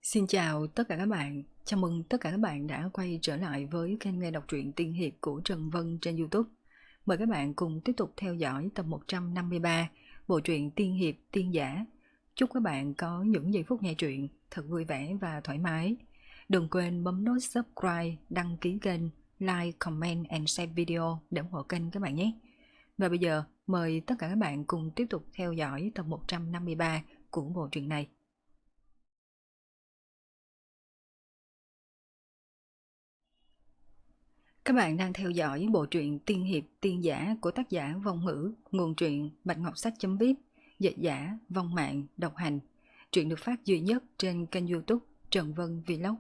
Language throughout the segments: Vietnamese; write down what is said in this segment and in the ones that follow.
Xin chào tất cả các bạn, chào mừng tất cả các bạn đã quay trở lại với kênh nghe đọc truyện tiên hiệp của Trần Vân trên YouTube. Mời các bạn cùng tiếp tục theo dõi tập 153 bộ truyện tiên hiệp tiên giả. Chúc các bạn có những giây phút nghe truyện thật vui vẻ và thoải mái. Đừng quên bấm nút subscribe, đăng ký kênh, like, comment and share video để ủng hộ kênh các bạn nhé. Và bây giờ mời tất cả các bạn cùng tiếp tục theo dõi tập 153 của bộ truyện này. Các bạn đang theo dõi bộ truyện tiên hiệp tiên giả của tác giả Vong Ngữ, nguồn truyện Bạch Ngọc Sách.vip, dịch giả Vong Mạng, độc hành. Truyện được phát duy nhất trên kênh YouTube Trần Vân Vlog.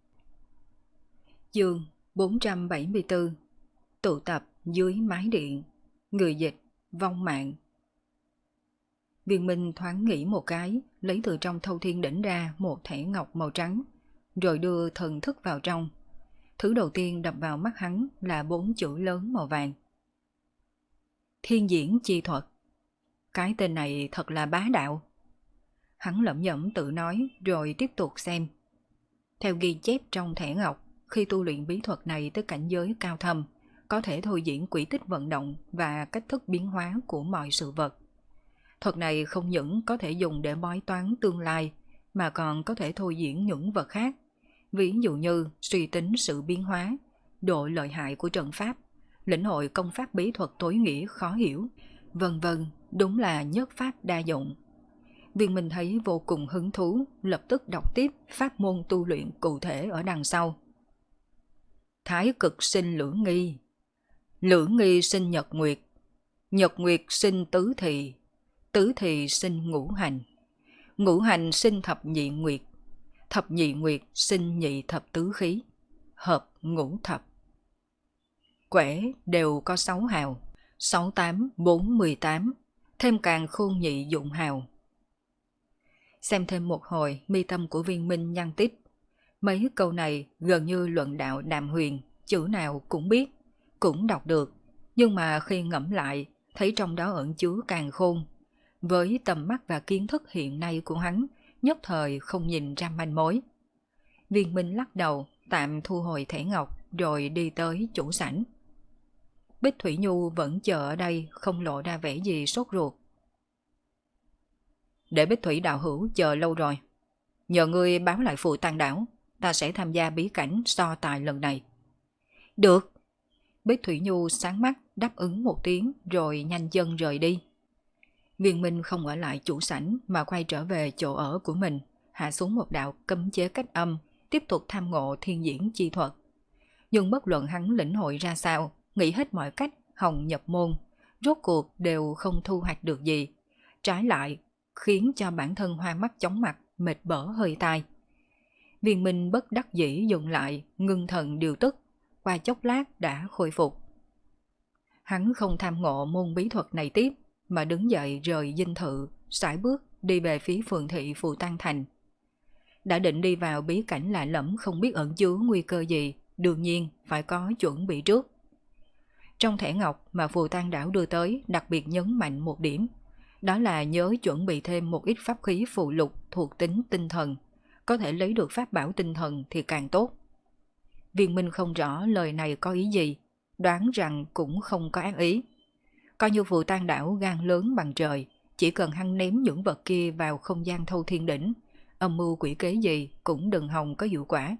Chương 474. Tụ tập dưới mái điện. Người dịch Vong Mạng. Viên Minh thoáng nghĩ một cái, lấy từ trong thâu thiên đỉnh ra một thẻ ngọc màu trắng, rồi đưa thần thức vào trong. Thứ đầu tiên đập vào mắt hắn là 4 chữ lớn màu vàng. Thiên diễn chi thuật. Cái tên này thật là bá đạo. Hắn lẩm nhẩm tự nói rồi tiếp tục xem. Theo ghi chép trong thẻ ngọc, khi tu luyện bí thuật này tới cảnh giới cao thâm, có thể thôi diễn quỹ tích vận động và cách thức biến hóa của mọi sự vật. Thuật này không những có thể dùng để bói toán tương lai, mà còn có thể thôi diễn những vật khác. Ví dụ như suy tính sự biến hóa, độ lợi hại của trận pháp, lĩnh hội công pháp bí thuật tối nghĩa khó hiểu, vân vân, đúng là nhất pháp đa dụng. Viên Minh thấy vô cùng hứng thú, lập tức đọc tiếp pháp môn tu luyện cụ thể ở đằng sau. Thái cực sinh lưỡng nghi, lưỡng nghi sinh nhật nguyệt, nhật nguyệt sinh tứ thị, tứ thị sinh ngũ hành, ngũ hành sinh thập nhị nguyệt, thập nhị nguyệt sinh nhị thập tứ khí, hợp ngũ thập. Quẻ đều có 6 hào, 6 8 4 18, thêm càng khôn nhị dụng hào. Xem thêm một hồi, mi tâm của Viên Minh nhăn tít. Mấy câu này gần như luận đạo đàm huyền, chữ nào cũng biết, cũng đọc được, nhưng mà khi ngẫm lại, thấy trong đó ẩn chứa càng khôn. Với tầm mắt và kiến thức hiện nay của hắn, nhất thời không nhìn ra manh mối. Viên Minh lắc đầu, tạm thu hồi thẻ ngọc, rồi đi tới chủ sảnh. Bích Thủy Nhu vẫn chờ ở đây, không lộ ra vẻ gì sốt ruột. Để Bích Thủy đạo hữu chờ lâu rồi. Nhờ ngươi báo lại Phù Tăng đảo, ta sẽ tham gia bí cảnh so tài lần này. Được. Bích Thủy Nhu sáng mắt đáp ứng một tiếng rồi nhanh chân rời đi. Viên Minh không ở lại chủ sảnh mà quay trở về chỗ ở của mình, hạ xuống một đạo cấm chế cách âm, tiếp tục tham ngộ thiên diễn chi thuật. Nhưng bất luận hắn lĩnh hội ra sao, nghĩ hết mọi cách hòng nhập môn, rốt cuộc đều không thu hoạch được gì. Trái lại, khiến cho bản thân hoa mắt chóng mặt, mệt bở hơi tai. Viên Minh bất đắc dĩ dừng lại, ngưng thần điều tức, qua chốc lát đã khôi phục. Hắn không tham ngộ môn bí thuật này tiếp, mà đứng dậy rời dinh thự, sải bước đi về phía phường thị Phù Tăng Thành. Đã định đi vào bí cảnh lạ lẫm không biết ẩn chứa nguy cơ gì, đương nhiên phải có chuẩn bị trước. Trong thẻ ngọc mà Phù Tăng đảo đưa tới đặc biệt nhấn mạnh một điểm, đó là nhớ chuẩn bị thêm một ít pháp khí phụ lục thuộc tính tinh thần, có thể lấy được pháp bảo tinh thần thì càng tốt. Viên Minh không rõ lời này có ý gì, đoán rằng cũng không có ác ý. Coi như Phù Tăng đảo gan lớn bằng trời, chỉ cần hắn ném những vật kia vào không gian thâu thiên đỉnh, âm mưu quỷ kế gì cũng đừng hòng có hiệu quả.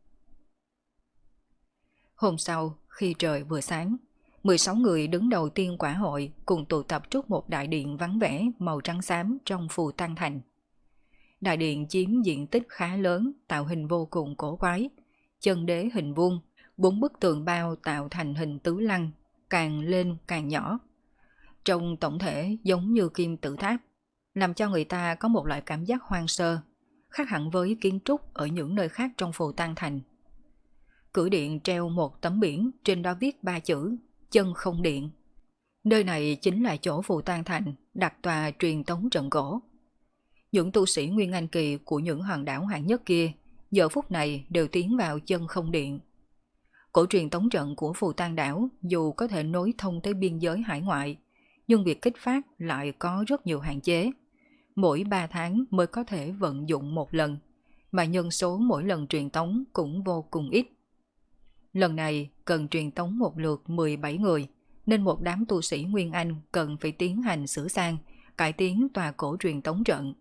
Hôm sau, khi trời vừa sáng, 16 người đứng đầu tiên quả hội cùng tụ tập trước một đại điện vắng vẻ màu trắng xám trong Phù Tăng Thành. Đại điện chiếm diện tích khá lớn, tạo hình vô cùng cổ quái, chân đế hình vuông, 4 bức tường bao tạo thành hình tứ lăng, càng lên càng nhỏ. Trong tổng thể giống như kim tự tháp, làm cho người ta có một loại cảm giác hoang sơ, khác hẳn với kiến trúc ở những nơi khác trong Phù Tăng Thành. Cửa điện treo một tấm biển, trên đó viết 3 chữ chân không điện. Nơi này chính là chỗ Phù Tăng Thành đặt tòa truyền tống trận cổ. Những tu sĩ Nguyên Anh Kỳ của những hòn đảo hạng nhất kia giờ phút này đều tiến vào chân không điện. Cổ truyền tống trận của Phù Tăng đảo dù có thể nối thông tới biên giới hải ngoại, nhưng việc kích phát lại có rất nhiều hạn chế. Mỗi 3 tháng mới có thể vận dụng một lần, mà nhân số mỗi lần truyền tống cũng vô cùng ít. Lần này cần truyền tống một lượt 17 người, nên một đám tu sĩ Nguyên Anh cần phải tiến hành sửa sang, cải tiến tòa cổ truyền tống trận.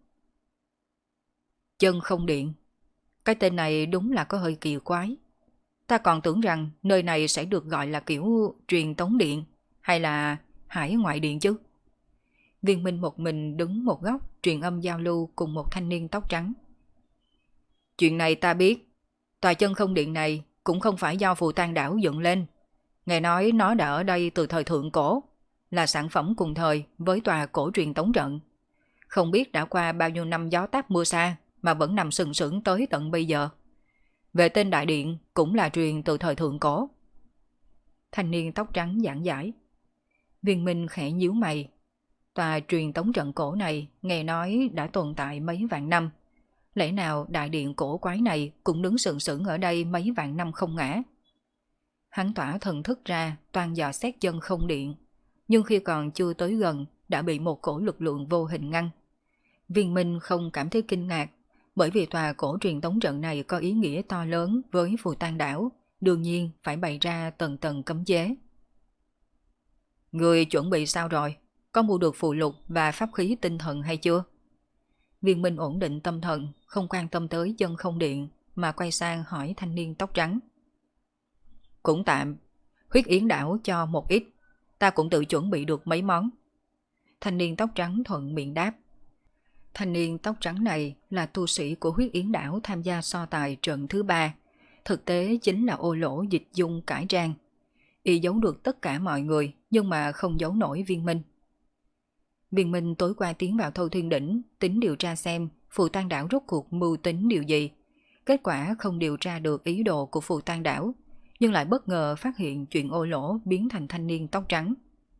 Chân không điện. Cái tên này đúng là có hơi kỳ quái. Ta còn tưởng rằng nơi này sẽ được gọi là kiểu truyền tống điện, hay là hải ngoại điện chứ. Viên Minh một mình đứng một góc truyền âm giao lưu cùng một thanh niên tóc trắng. Chuyện này ta biết, tòa chân không điện này cũng không phải do Phù Tang đảo dựng lên. Nghe nói nó đã ở đây từ thời thượng cổ, là sản phẩm cùng thời với tòa cổ truyền tống trận. Không biết đã qua bao nhiêu năm gió táp mưa xa mà vẫn nằm sừng sững tới tận bây giờ. Về tên đại điện cũng là truyền từ thời thượng cổ. Thanh niên tóc trắng giảng giải. Viên Minh khẽ nhíu mày. Tòa truyền tống trận cổ này nghe nói đã tồn tại mấy vạn năm. Lẽ nào đại điện cổ quái này cũng đứng sừng sững ở đây mấy vạn năm không ngã? Hắn tỏa thần thức ra toàn dò xét chân không điện, nhưng khi còn chưa tới gần đã bị một cổ lực lượng vô hình ngăn. Viên Minh không cảm thấy kinh ngạc, bởi vì tòa cổ truyền tống trận này có ý nghĩa to lớn với Phù Tang đảo, đương nhiên phải bày ra tầng tầng cấm chế. Người chuẩn bị sao rồi? Có mua được phù lục và pháp khí tinh thần hay chưa? Viên Minh ổn định tâm thần, không quan tâm tới chân không điện, mà quay sang hỏi thanh niên tóc trắng. Cũng tạm, huyết yến đảo cho một ít, ta cũng tự chuẩn bị được mấy món. Thanh niên tóc trắng thuận miệng đáp. Thanh niên tóc trắng này là tu sĩ của huyết yến đảo tham gia so tài trận thứ 3, thực tế chính là Ô Lỗ dịch dung cải trang. Y giấu được tất cả mọi người, nhưng mà không giấu nổi Viên Minh. Viên Minh tối qua tiến vào Thâu Thiên Đỉnh, tính điều tra xem Phù Tang đảo rốt cuộc mưu tính điều gì. Kết quả không điều tra được ý đồ của Phù Tang đảo, nhưng lại bất ngờ phát hiện chuyện Ô Lỗ biến thành thanh niên tóc trắng.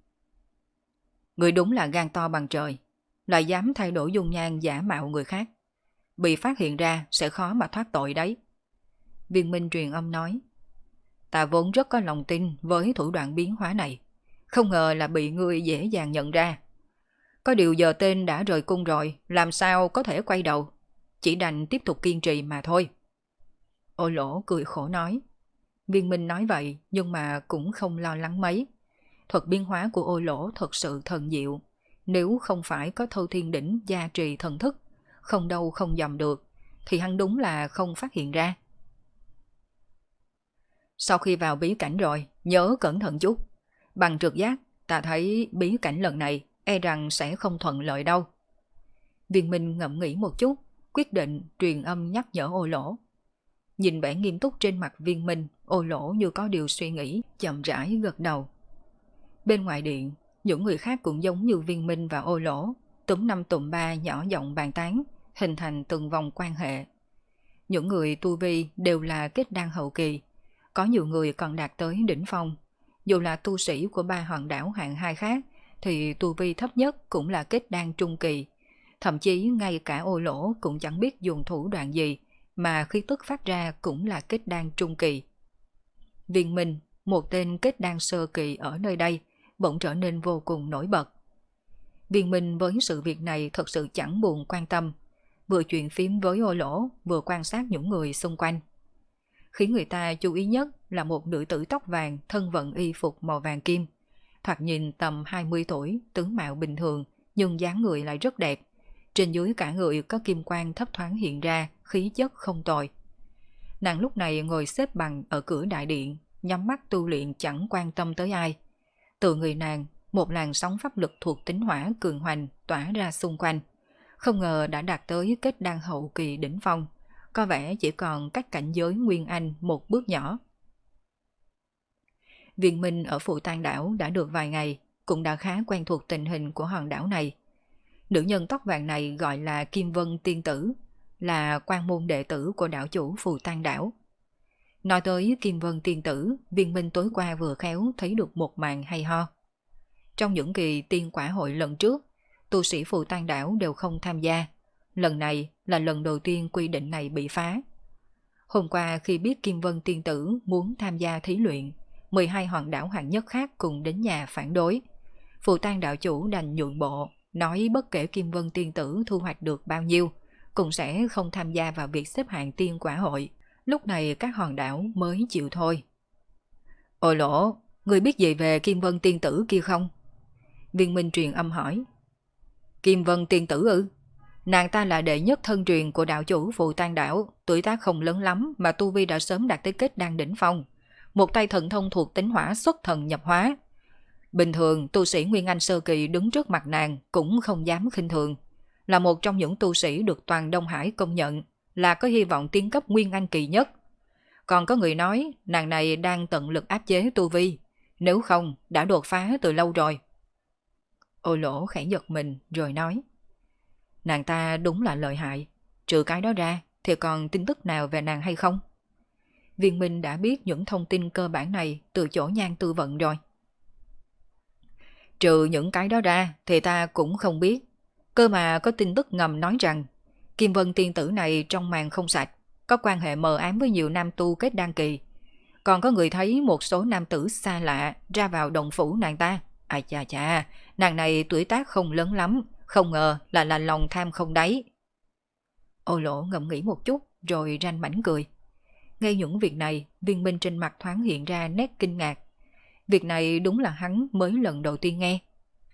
Người đúng là gan to bằng trời, lại dám thay đổi dung nhan giả mạo người khác. Bị phát hiện ra sẽ khó mà thoát tội đấy. Viên Minh truyền âm nói. Ta vốn rất có lòng tin với thủ đoạn biến hóa này, không ngờ là bị ngươi dễ dàng nhận ra. Có điều giờ tên đã rời cung rồi, làm sao có thể quay đầu, chỉ đành tiếp tục kiên trì mà thôi. Ô Lỗ cười khổ nói. Viên Minh nói vậy nhưng mà cũng không lo lắng mấy. Thuật biến hóa của Ô Lỗ thật sự thần diệu, nếu không phải có Thâu Thiên Đỉnh gia trì thần thức, không đâu không dòm được, thì hắn đúng là không phát hiện ra. Sau khi vào bí cảnh rồi, nhớ cẩn thận chút. Bằng trực giác, ta thấy bí cảnh lần này e rằng sẽ không thuận lợi đâu. Viên Minh ngẫm nghĩ một chút, quyết định truyền âm nhắc nhở Ô Lỗ. Nhìn vẻ nghiêm túc trên mặt Viên Minh, Ô Lỗ như có điều suy nghĩ, chậm rãi gật đầu. Bên ngoài điện, những người khác cũng giống như Viên Minh và Ô Lỗ, túm năm tụm ba nhỏ giọng bàn tán, hình thành từng vòng quan hệ. Những người tu vi đều là kết đan hậu kỳ, có nhiều người còn đạt tới đỉnh phong. Dù là tu sĩ của 3 hòn đảo hạng 2 khác, thì tu vi thấp nhất cũng là kết đan trung kỳ. Thậm chí ngay cả Ô Lỗ cũng chẳng biết dùng thủ đoạn gì, mà khí tức phát ra cũng là kết đan trung kỳ. Viên Minh, một tên kết đan sơ kỳ ở nơi đây, bỗng trở nên vô cùng nổi bật. Viên Minh với sự việc này thật sự chẳng buồn quan tâm, vừa chuyện phím với Ô Lỗ, vừa quan sát những người xung quanh. Khiến người ta chú ý nhất là một nữ tử tóc vàng thân vận y phục màu vàng kim. Thoạt nhìn tầm 20 tuổi, tướng mạo bình thường, nhưng dáng người lại rất đẹp. Trên dưới cả người có kim quang thấp thoáng hiện ra, khí chất không tồi. Nàng lúc này ngồi xếp bằng ở cửa đại điện, nhắm mắt tu luyện chẳng quan tâm tới ai. Từ người nàng, một làn sóng pháp lực thuộc tính hỏa cường hoành tỏa ra xung quanh. Không ngờ đã đạt tới kết đan hậu kỳ đỉnh phong, có vẻ chỉ còn cách cảnh giới Nguyên Anh một bước nhỏ. Viên Minh ở Phù Tang đảo đã được vài ngày, cũng đã khá quen thuộc tình hình của hòn đảo này. Nữ nhân tóc vàng này gọi là Kim Vân Tiên Tử, là quan môn đệ tử của đảo chủ Phù Tang đảo. Nói tới Kim Vân Tiên Tử, Viên Minh tối qua vừa khéo thấy được một màn hay ho. Trong những kỳ tiên quả hội lần trước, tu sĩ Phù Tang đảo đều không tham gia. Lần này là lần đầu tiên quy định này bị phá. Hôm qua khi biết Kim Vân Tiên Tử muốn tham gia thí luyện, 12 hòn đảo hạng nhất khác cùng đến nhà phản đối. Phù Tang đạo chủ đành nhượng bộ, nói bất kể Kim Vân Tiên Tử thu hoạch được bao nhiêu, cũng sẽ không tham gia vào việc xếp hạng tiên quả hội. Lúc này các hòn đảo mới chịu thôi. Ôi Lỗ, người biết gì về Kim Vân tiên tử kia không? Viên Minh truyền âm hỏi. Kim Vân tiên tử ư? Nàng ta là đệ nhất thân truyền của đạo chủ Phù Tang đảo, tuổi tác không lớn lắm mà tu vi đã sớm đạt tới kết đan đỉnh phong. Một tay thần thông thuộc tính hỏa xuất thần nhập hóa. Bình thường tu sĩ Nguyên Anh sơ kỳ đứng trước mặt nàng cũng không dám khinh thường. Là một trong những tu sĩ được toàn Đông Hải công nhận, là có hy vọng tiến cấp Nguyên Anh kỳ nhất. Còn có người nói nàng này đang tận lực áp chế tu vi, nếu không đã đột phá từ lâu rồi. Ô Lỗ khẽ giật mình rồi nói. Nàng ta đúng là lợi hại, trừ cái đó ra thì còn tin tức nào về nàng hay không? Viên Minh đã biết những thông tin cơ bản này từ chỗ Nhan Tư Vận rồi. Trừ những cái đó ra thì ta cũng không biết. Cơ mà có tin tức ngầm nói rằng Kim Vân tiên tử này trong màn không sạch, có quan hệ mờ ám với nhiều nam tu kết đan kỳ. Còn có người thấy một số nam tử xa lạ ra vào động phủ nàng ta. Ai chà chà, nàng này tuổi tác không lớn lắm, không ngờ là lòng tham không đáy. Ô Lỗ ngẫm nghĩ một chút rồi ranh mảnh cười. Ngay những việc này, Viên Minh trên mặt thoáng hiện ra nét kinh ngạc. Việc này đúng là hắn mới lần đầu tiên nghe.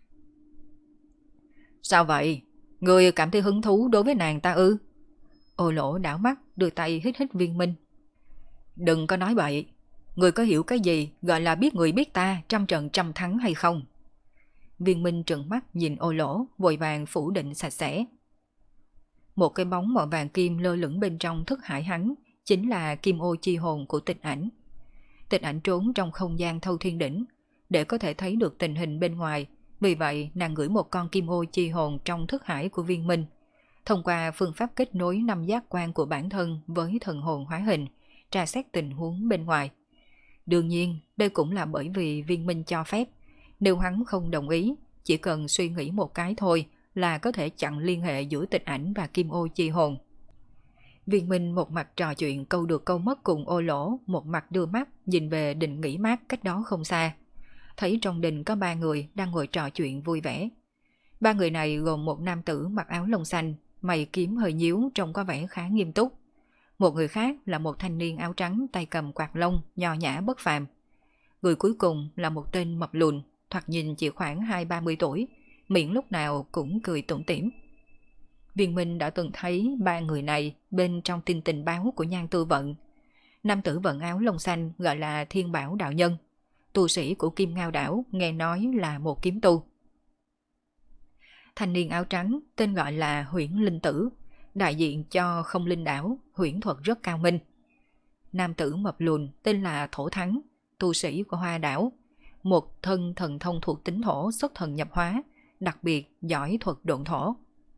Sao vậy? Người cảm thấy hứng thú đối với nàng ta ư? Ô Lỗ đảo mắt đưa tay hít hít Viên Minh. Đừng có nói bậy. Người có hiểu cái gì gọi là biết người biết ta trăm trận trăm thắng hay không? Viên Minh trợn mắt nhìn Ô Lỗ, vội vàng phủ định sạch sẽ. Một cái bóng màu vàng kim lơ lửng bên trong thức hải hắn, chính là kim ô chi hồn của Tịch Ảnh. Tịch Ảnh trốn trong không gian Thâu Thiên Đỉnh để có thể thấy được tình hình bên ngoài, vì vậy nàng gửi một con kim ô chi hồn trong thức hải của Viên Minh. Thông qua phương pháp kết nối 5 giác quan của bản thân với thần hồn hóa hình, tra xét tình huống bên ngoài. Đương nhiên, đây cũng là bởi vì Viên Minh cho phép. Nếu hắn không đồng ý, chỉ cần suy nghĩ một cái thôi là có thể chặn liên hệ giữa Tịch Ảnh và kim ô chi hồn. Viên Minh một mặt trò chuyện câu được câu mất cùng Ô Lỗ, một mặt đưa mắt nhìn về đình nghỉ mát cách đó không xa. Thấy trong đình có 3 người đang ngồi trò chuyện vui vẻ. 3 người này gồm một nam tử mặc áo lông xanh, mày kiếm hơi nhíu trông có vẻ khá nghiêm túc. Một người khác là một thanh niên áo trắng tay cầm quạt lông, nho nhã bất phàm. Người cuối cùng là một tên mập lùn, thoạt nhìn chỉ khoảng 20-30 tuổi, miệng lúc nào cũng cười tủm tỉm. Viên Minh đã từng thấy 3 người này bên trong tin tình báo của Nhan Tư Vận. Nam tử vận áo lông xanh gọi là Thiên Bảo đạo nhân, tu sĩ của Kim Ngao đảo, nghe nói là một kiếm tu. Thanh niên áo trắng tên gọi là Huyễn Linh Tử, đại diện cho Không Linh đảo, huyễn thuật rất cao minh. Nam tử mập lùn tên là Thổ Thắng, tu sĩ của Hoa đảo, một thân thần thông thuộc tính thổ xuất thần nhập hóa, đặc biệt giỏi thuật độn thổ.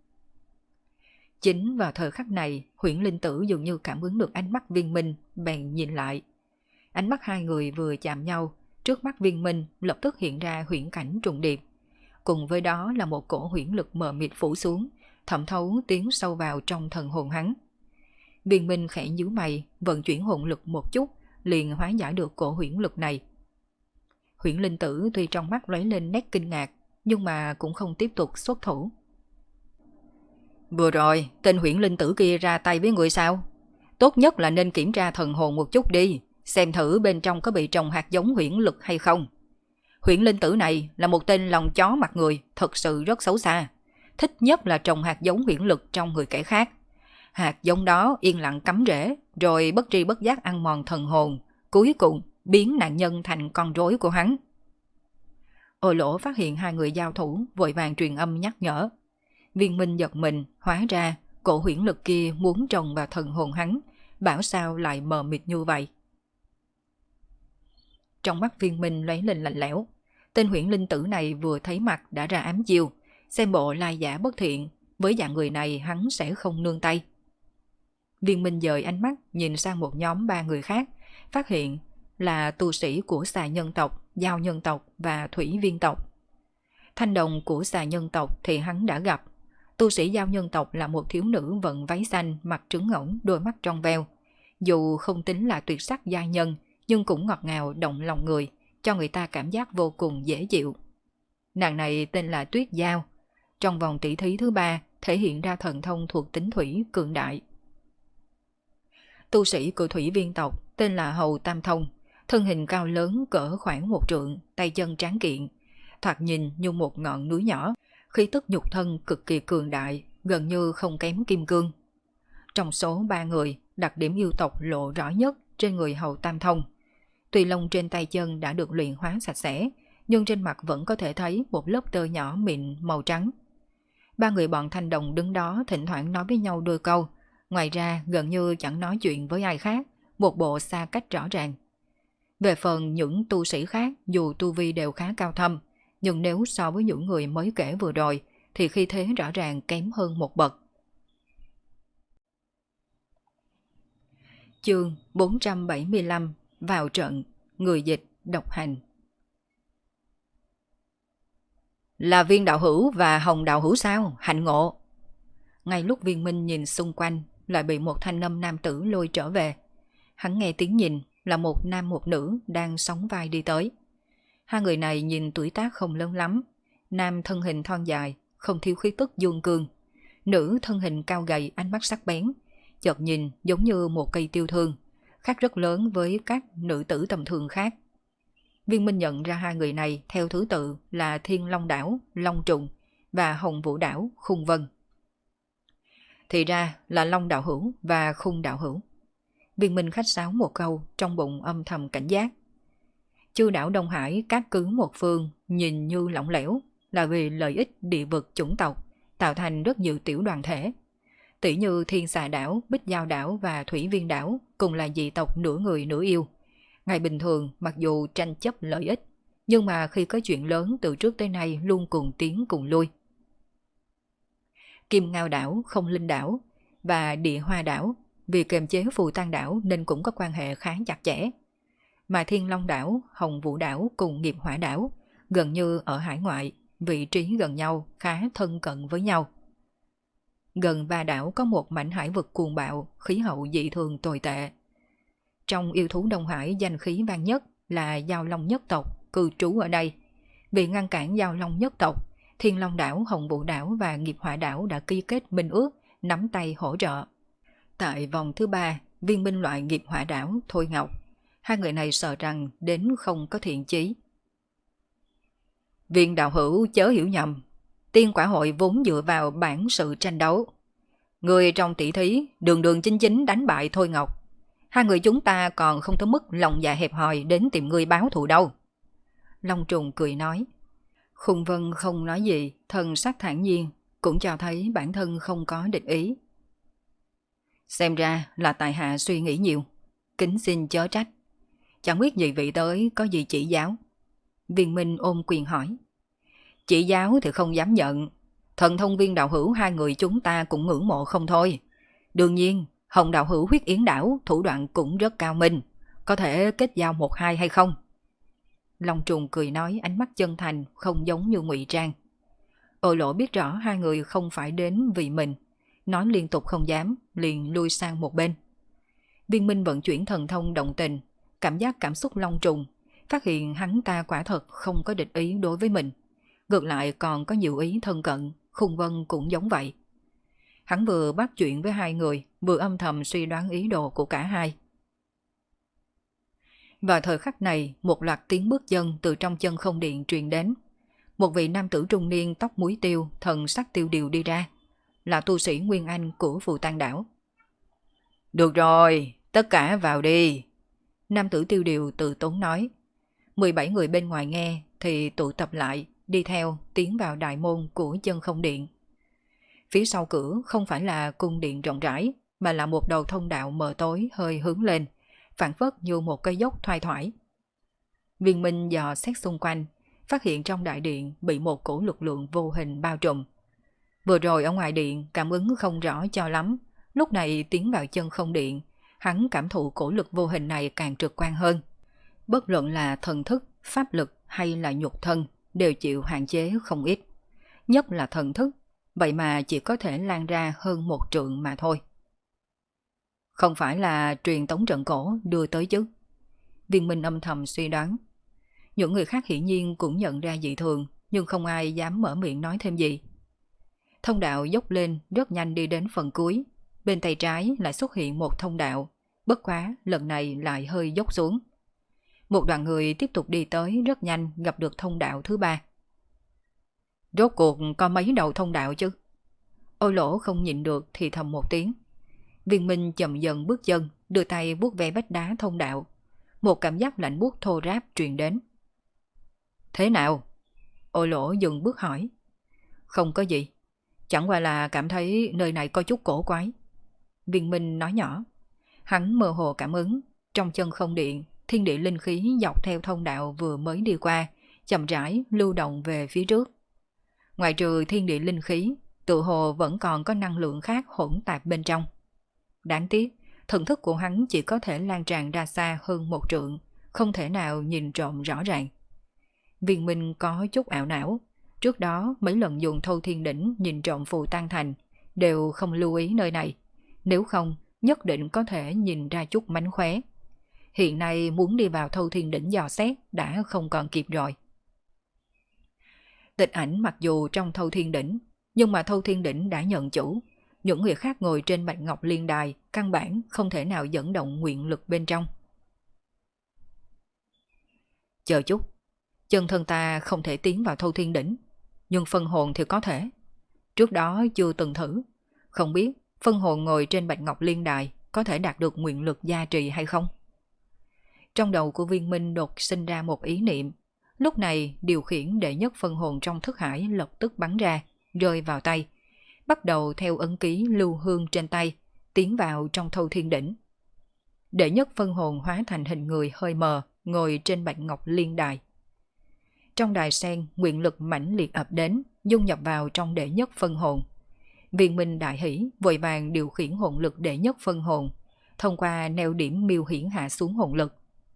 Chính vào thời khắc này, Huyễn Linh Tử dường như cảm ứng được ánh mắt Viên Minh, bèn nhìn lại. Ánh mắt hai người vừa chạm nhau, trước mắt Viên Minh lập tức hiện ra huyễn cảnh trùng điệp. Cùng với đó là một cổ huyễn lực mờ mịt phủ xuống, thẩm thấu tiến sâu vào trong thần hồn hắn. Viên Minh khẽ nhíu mày, vận chuyển hồn lực một chút, liền hóa giải được cổ huyễn lực này. Huyễn Linh Tử tuy trong mắt lóe lên nét kinh ngạc, nhưng mà cũng không tiếp tục xuất thủ. Vừa rồi, tên Huyễn Linh Tử kia ra tay với người sao? Tốt nhất là nên kiểm tra thần hồn một chút đi, xem thử bên trong có bị trồng hạt giống huyễn lực hay không. Huyễn Linh Tử này là một tên lòng chó mặt người, thật sự rất xấu xa. Thích nhất là trồng hạt giống huyễn lực trong người kẻ khác. Hạt giống đó yên lặng cắm rễ, rồi bất tri bất giác ăn mòn thần hồn, cuối cùng biến nạn nhân thành con rối của hắn. Ô Lỗ phát hiện hai người giao thủ, vội vàng truyền âm nhắc nhở. Viên Minh giật mình, hóa ra cổ huyễn lực kia muốn trồng vào thần hồn hắn, bảo sao lại mờ mịt như vậy. Trong mắt Viên Minh lóe lên lạnh lẽo, tên Huyễn Linh Tử này vừa thấy mặt đã ra ám chiêu, xem bộ lai giả bất thiện, với dạng người này hắn sẽ không nương tay. Viên Minh dời ánh mắt nhìn sang một nhóm 3 người khác, phát hiện là tu sĩ của Xà nhân tộc, Giao nhân tộc và Thủy Viên tộc. Thanh đồng của Xà nhân tộc thì hắn đã gặp. Tu sĩ Giao nhân tộc là một thiếu nữ vận váy xanh, mặt trứng ngỗng, đôi mắt trong veo. Dù không tính là tuyệt sắc giai nhân, nhưng cũng ngọt ngào động lòng người, cho người ta cảm giác vô cùng dễ chịu. Nàng này tên là Tuyết Giao. Trong vòng tỷ thí thứ 3, thể hiện ra thần thông thuộc tính thủy cường đại. Tu sĩ của thủy viên tộc tên là Hầu Tam Thông, thân hình cao lớn cỡ khoảng 1 trượng, tay chân tráng kiện, thoạt nhìn như một ngọn núi nhỏ, khí tức nhục thân cực kỳ cường đại, gần như không kém kim cương. Trong số 3 người, đặc điểm yêu tộc lộ rõ nhất trên người Hầu Tam Thông. Tuy lông trên tay chân đã được luyện hóa sạch sẽ, nhưng trên mặt vẫn có thể thấy một lớp tơ nhỏ mịn màu trắng. 3 người bọn Thanh Đồng đứng đó thỉnh thoảng nói với nhau đôi câu, ngoài ra gần như chẳng nói chuyện với ai khác, một bộ xa cách rõ ràng. Về phần những tu sĩ khác, dù tu vi đều khá cao thâm, nhưng nếu so với những người mới kể vừa rồi, thì khi thế rõ ràng kém hơn một bậc. Chương 475 vào trận, người dịch, độc hành. Là Viên đạo hữu và Hồng đạo hữu sao? Hạnh ngộ. Ngay lúc Viên Minh nhìn xung quanh, lại bị một thanh âm nam tử lôi trở về. Hắn nghe tiếng nhìn, là một nam một nữ đang sóng vai đi tới. Hai người này nhìn tuổi tác không lớn lắm. Nam thân hình thon dài, không thiếu khí tức dương cương. Nữ thân hình cao gầy, ánh mắt sắc bén, chợt nhìn giống như một cây tiêu thương, khác rất lớn với các nữ tử tầm thường khác. Viên Minh nhận ra hai người này theo thứ tự là Thiên Long Đảo, Long Trùng và Hồng Vũ Đảo, Khung Vân. Thì ra là Long đạo hữu và Khung đạo hữu. Viên Minh khách sáo một câu, trong bụng âm thầm cảnh giác. Chư đảo Đông Hải cát cứ một phương, nhìn như lỏng lẻo, là vì lợi ích địa vực chủng tộc, tạo thành rất nhiều tiểu đoàn thể. Tỷ như Thiên Xà Đảo, Bích Giao Đảo và Thủy Viên Đảo cùng là dị tộc nửa người nửa yêu. Ngày bình thường mặc dù tranh chấp lợi ích, nhưng mà khi có chuyện lớn từ trước tới nay luôn cùng tiến cùng lui. Kim Ngao Đảo, Không Linh Đảo và Địa Hoa Đảo vì kiềm chế Phù Tang Đảo nên cũng có quan hệ khá chặt chẽ. Mà Thiên Long Đảo, Hồng Vũ Đảo cùng Nghiệp Hỏa Đảo gần như ở hải ngoại, vị trí gần nhau, khá thân cận với nhau. Gần ba đảo có một mảnh hải vực cuồng bạo, khí hậu dị thường tồi tệ. Trong yêu thú Đông Hải danh khí vang nhất là Giao Long nhất tộc cư trú ở đây. Vì ngăn cản Giao Long nhất tộc, Thiên Long Đảo, Hồng Vũ Đảo và Nghiệp Hỏa Đảo đã ký kết minh ước, nắm tay hỗ trợ. Tại vòng thứ 3, viên binh loại Nghiệp Hỏa Đảo Thôi Ngọc, hai người này sợ rằng đến không có thiện chí. Viên đạo hữu chớ hiểu nhầm, Tiên Quả Hội vốn dựa vào bản sự tranh đấu. Người trong tỷ thí đường đường chính chính đánh bại Thôi Ngọc. Hai người chúng ta còn không tới mức lòng dạ hẹp hòi đến tìm người báo thù đâu. Long Trùng cười nói. Khung Vân không nói gì, thần sắc thản nhiên, cũng cho thấy bản thân không có địch ý. Xem ra là tại hạ suy nghĩ nhiều, kính xin chớ trách. Chẳng biết nhị vị tới có gì chỉ giáo. Viên Minh ôm quyền hỏi. Chỉ giáo thì không dám nhận, thần thông Viên đạo hữu hai người chúng ta cũng ngưỡng mộ không thôi. Đương nhiên, Hồng đạo hữu Huyết Yến đảo thủ đoạn cũng rất cao minh, có thể kết giao một hai hay không? Long Trùng cười nói, ánh mắt chân thành, không giống như ngụy trang. Ô Lỗ biết rõ hai người không phải đến vì mình, nói liên tục không dám, liền lui sang một bên. Viên Minh vận chuyển thần thông động tình, cảm giác cảm xúc Long Trùng, phát hiện hắn ta quả thật không có địch ý đối với mình. Ngược lại còn có nhiều ý thân cận, Khung Vân cũng giống vậy. Hắn vừa bắt chuyện với hai người, vừa âm thầm suy đoán ý đồ của cả hai. Vào thời khắc này, một loạt tiếng bước chân từ trong chân không điện truyền đến. Một vị nam tử trung niên tóc muối tiêu, thần sắc tiêu điều đi ra. Là tu sĩ Nguyên Anh của Phù Tang đảo. Được rồi, tất cả vào đi. Nam tử tiêu điều từ tốn nói. 17 người bên ngoài nghe thì tụ tập lại, đi theo, tiến vào đại môn của chân không điện. Phía sau cửa không phải là cung điện rộng rãi, mà là một đầu thông đạo mờ tối hơi hướng lên, phản phất như một cây dốc thoai thoải. Viên Minh dò xét xung quanh, phát hiện trong đại điện bị một cổ lực lượng vô hình bao trùm. Vừa rồi ở ngoài điện cảm ứng không rõ cho lắm, lúc này tiến vào chân không điện, hắn cảm thụ cổ lực vô hình này càng trực quan hơn. Bất luận là thần thức, pháp lực hay là nhục thân đều chịu hạn chế không ít. Nhất là thần thức, vậy mà chỉ có thể lan ra hơn 1 trượng mà thôi. Không phải là truyền tống trận cổ đưa tới chứ? Viên Minh âm thầm suy đoán. Những người khác hiển nhiên cũng nhận ra dị thường, nhưng không ai dám mở miệng nói thêm gì. Thông đạo dốc lên rất nhanh đi đến phần cuối. Bên tay trái lại xuất hiện một thông đạo, bất quá lần này lại hơi dốc xuống. Một đoàn người tiếp tục đi tới rất nhanh gặp được thông đạo thứ ba. Rốt cuộc có mấy đầu thông đạo chứ? Ôi Lỗ không nhịn được thì thầm một tiếng. Viên Minh chậm dần bước chân, đưa tay vuốt ve vách đá thông đạo. Một cảm giác lạnh buốt thô ráp truyền đến. Thế nào? Ôi Lỗ dừng bước hỏi. Không có gì, chẳng qua là cảm thấy nơi này có chút cổ quái. Viên Minh nói nhỏ. Hắn mơ hồ cảm ứng, trong chân không điện, thiên địa linh khí dọc theo thông đạo vừa mới đi qua, chậm rãi lưu động về phía trước. Ngoài trừ thiên địa linh khí, tự hồ vẫn còn có năng lượng khác hỗn tạp bên trong. Đáng tiếc, thần thức của hắn chỉ có thể lan tràn ra xa hơn 1 trượng, không thể nào nhìn trộm rõ ràng. Viên Minh có chút ảo não, trước đó mấy lần dùng Thâu Thiên Đỉnh nhìn trộm Phù Tăng Thành, đều không lưu ý nơi này, nếu không nhất định có thể nhìn ra chút mánh khóe. Hiện nay muốn đi vào Thâu Thiên Đỉnh dò xét đã không còn kịp rồi. Tịch Ảnh mặc dù trong Thâu Thiên Đỉnh, nhưng mà Thâu Thiên Đỉnh đã nhận chủ. Những người khác ngồi trên Bạch Ngọc Liên Đài căn bản không thể nào dẫn động nguyện lực bên trong. Chờ chút, chân thân ta không thể tiến vào Thâu Thiên Đỉnh, nhưng phân hồn thì có thể. Trước đó chưa từng thử, không biết phân hồn ngồi trên Bạch Ngọc Liên Đài có thể đạt được nguyện lực gia trì hay không. Trong đầu của Viên Minh đột sinh ra một ý niệm. Lúc này điều khiển đệ nhất phân hồn trong thức hải lập tức bắn ra, rơi vào tay, bắt đầu theo ấn ký lưu hương trên tay, tiến vào trong Thâu Thiên Đỉnh. Đệ nhất phân hồn hóa thành hình người hơi mờ, ngồi trên Bạch Ngọc Liên Đài. Trong đài sen, nguyện lực mãnh liệt ập đến, dung nhập vào trong đệ nhất phân hồn. Viên Minh đại hỉ, vội vàng điều khiển hồn lực đệ nhất phân hồn, thông qua neo điểm miêu hiển hạ xuống hồn lực.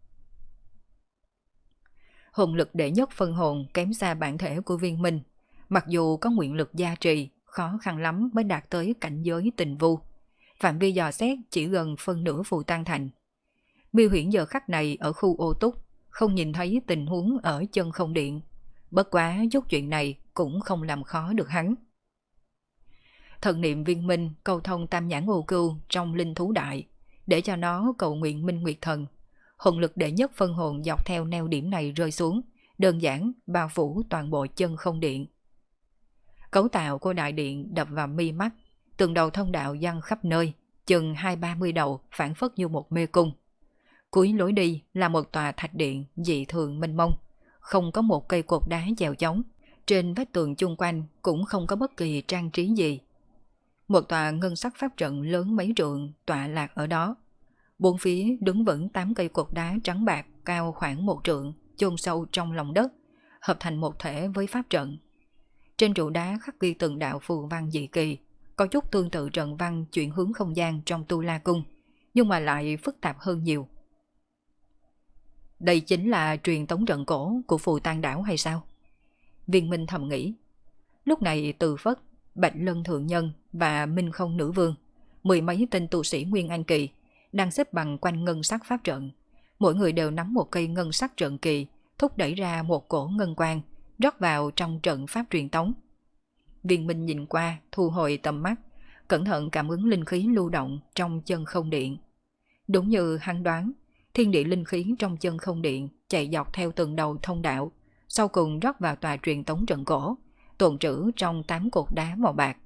Hồn lực đệ nhất phân hồn kém xa bản thể của Viên Minh, mặc dù có nguyện lực gia trì, khó khăn lắm mới đạt tới cảnh giới tình vu. Phạm vi dò xét chỉ gần phân nửa Phù Tăng Thành. Miêu Hiển giờ khắc này ở khu ô túc, không nhìn thấy tình huống ở chân không điện. Bất quá chút chuyện này cũng không làm khó được hắn. Thần niệm Viên Minh cầu thông Tam Nhãn Ô Cưu trong linh thú đại, để cho nó cầu nguyện Minh Nguyệt Thần. Hồn lực đệ nhất phân hồn dọc theo neo điểm này rơi xuống, đơn giản bao phủ toàn bộ chân không điện. Cấu tạo của đại điện đập vào mi mắt, từng đầu thông đạo giăng khắp nơi, chừng 20-30 đầu phản phất như một mê cung. Cuối lối đi là một tòa thạch điện dị thường mênh mông, không có một cây cột đá chèo chống, trên vách tường chung quanh cũng không có bất kỳ trang trí gì. Một tòa ngân sắc pháp trận lớn mấy trượng tọa lạc ở đó. Bốn phía đứng vững 8 cây cột đá trắng bạc cao khoảng 1 trượng, chôn sâu trong lòng đất, hợp thành một thể với pháp trận. Trên trụ đá khắc ghi từng đạo phù văn dị kỳ, có chút tương tự trận văn chuyển hướng không gian trong Tu La Cung, nhưng mà lại phức tạp hơn nhiều. Đây chính là truyền tống trận cổ của Phù Tang đảo hay sao? Viên Minh thầm nghĩ. Lúc này Từ Phất, Bạch Lân Thượng Nhân và Minh Không Nữ Vương, 10 mấy tên tu sĩ Nguyên Anh Kỳ, đang xếp bằng quanh ngân sắc pháp trận. Mỗi người đều nắm một cây ngân sắc trận kỳ, thúc đẩy ra một cổ ngân quang, rót vào trong trận pháp truyền tống. Viên Minh nhìn qua, thu hồi tầm mắt, cẩn thận cảm ứng linh khí lưu động trong chân không điện. Đúng như hắn đoán, thiên địa linh khí trong chân không điện chạy dọc theo từng đầu thông đạo, sau cùng rót vào tòa truyền tống trận cổ, tồn trữ trong 8 cột đá màu bạc.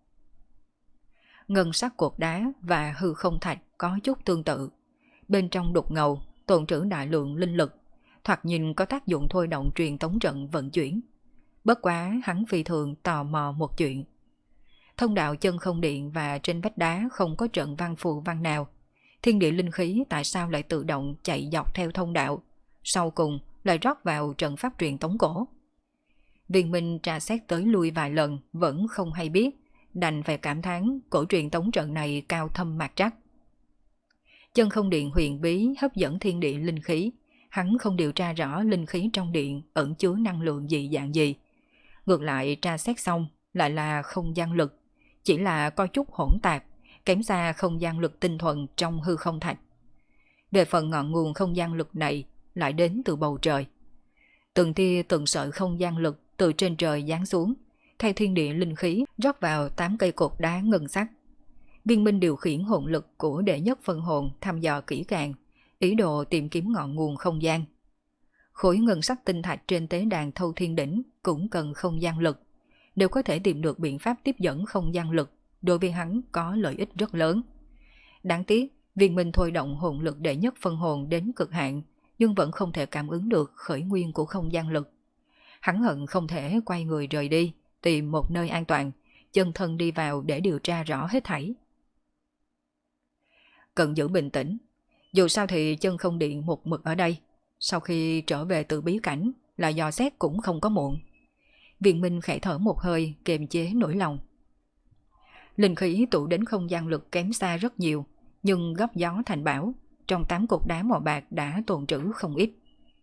Ngân sắc cột đá và hư không thạch có chút tương tự. Bên trong đục ngầu tồn trữ đại lượng linh lực, thoạt nhìn có tác dụng thôi động truyền tống trận vận chuyển. Bất quá hắn phi thường tò mò một chuyện. Thông đạo chân không điện và trên vách đá không có trận văn phù văn nào. Thiên địa linh khí tại sao lại tự động chạy dọc theo thông đạo, sau cùng lại rót vào trận pháp truyền tống cổ? Viên Minh tra xét tới lui vài lần vẫn không hay biết, đành phải cảm thán cổ truyền tống trận này cao thâm mạc trắc. Chân không điện huyền bí hấp dẫn thiên địa linh khí, hắn không điều tra rõ linh khí trong điện ẩn chứa năng lượng gì dạng gì. Ngược lại tra xét xong lại là không gian lực, chỉ là có chút hỗn tạp, kém xa không gian lực tinh thuần trong hư không thạch. Về phần ngọn nguồn không gian lực này lại đến từ bầu trời. Từng tia từng sợi không gian lực từ trên trời giáng xuống, thay thiên địa linh khí rót vào 8 cây cột đá ngân sắc. Viên Minh điều khiển hồn lực của đệ nhất phân hồn thăm dò kỹ càng, ý đồ tìm kiếm ngọn nguồn không gian. Khối ngân sắc tinh thạch trên tế đàn Thâu Thiên Đỉnh cũng cần không gian lực, đều có thể tìm được biện pháp tiếp dẫn không gian lực, đối với hắn có lợi ích rất lớn. Đáng tiếc, Viên Minh thôi động hồn lực đệ nhất phân hồn đến cực hạn, nhưng vẫn không thể cảm ứng được khởi nguyên của không gian lực. Hắn hận không thể quay người rời đi, tìm một nơi an toàn, chân thân đi vào để điều tra rõ hết thảy. Cần giữ bình tĩnh, dù sao thì chân không điện một mực ở đây, sau khi trở về từ bí cảnh là dò xét cũng không có muộn. Viên Minh khẽ thở một hơi, kiềm chế nỗi lòng. Linh khí tụ đến không gian lực kém xa rất nhiều, nhưng gấp gió thành bão, trong 8 cột đá màu bạc đã tồn trữ không ít.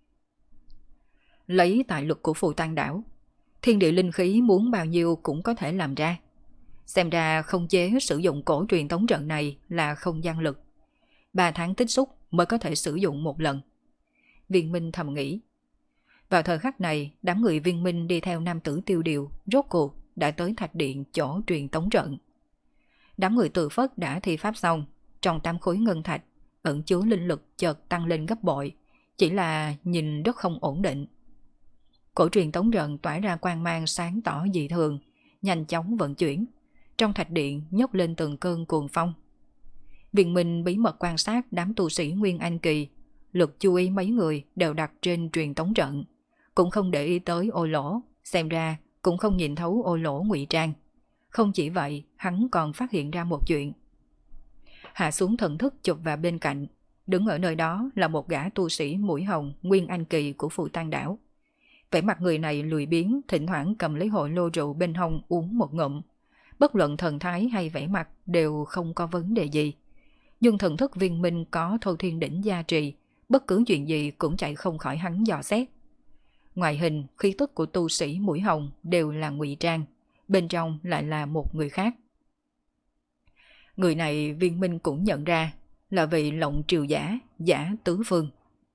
Lấy tài lực của Phù Tăng Đảo, thiên địa linh khí muốn bao nhiêu cũng có thể làm ra. Xem ra không chế sử dụng cổ truyền tống trận này là không gian lực. 3 tháng tích xúc mới có thể sử dụng một lần. Viên Minh thầm nghĩ. Vào thời khắc này, đám người Viên Minh đi theo nam tử Tiêu Điều rốt cuộc đã tới thạch điện chỗ truyền tống trận. Đám người Từ Phất đã thi pháp xong, trong 8 khối ngân thạch ẩn chứa linh lực chợt tăng lên gấp bội, chỉ là nhìn rất không ổn định. Cổ truyền tống trận tỏa ra quang mang sáng tỏ dị thường, nhanh chóng vận chuyển, trong thạch điện nhấc lên từng cơn cuồng phong. Viên Minh bí mật quan sát đám tu sĩ Nguyên Anh Kỳ, lực chú ý mấy người đều đặt trên truyền tống trận, cũng không để ý tới Ô Lỗ, xem ra cũng không nhìn thấu Ô Lỗ ngụy trang. Không chỉ vậy, hắn còn phát hiện ra một chuyện. Hạ xuống thần thức chụp vào bên cạnh, đứng ở nơi đó là một gã tu sĩ mũi hồng Nguyên Anh Kỳ của Phù Tăng Đảo. Vẻ mặt người này lười biếng, thỉnh thoảng cầm lấy hội lô rượu bên hông uống một ngụm. Bất luận thần thái hay vẻ mặt đều không có vấn đề gì. Nhưng thần thức Viên Minh có Thâu Thiên Đỉnh gia trì, bất cứ chuyện gì cũng chạy không khỏi hắn dò xét. Ngoại hình, khí tức của tu sĩ mũi hồng đều là ngụy trang, bên trong lại là một người khác. Người này Viên Minh cũng nhận ra là vị Lộng Triều Giả, Giả Tứ Phương.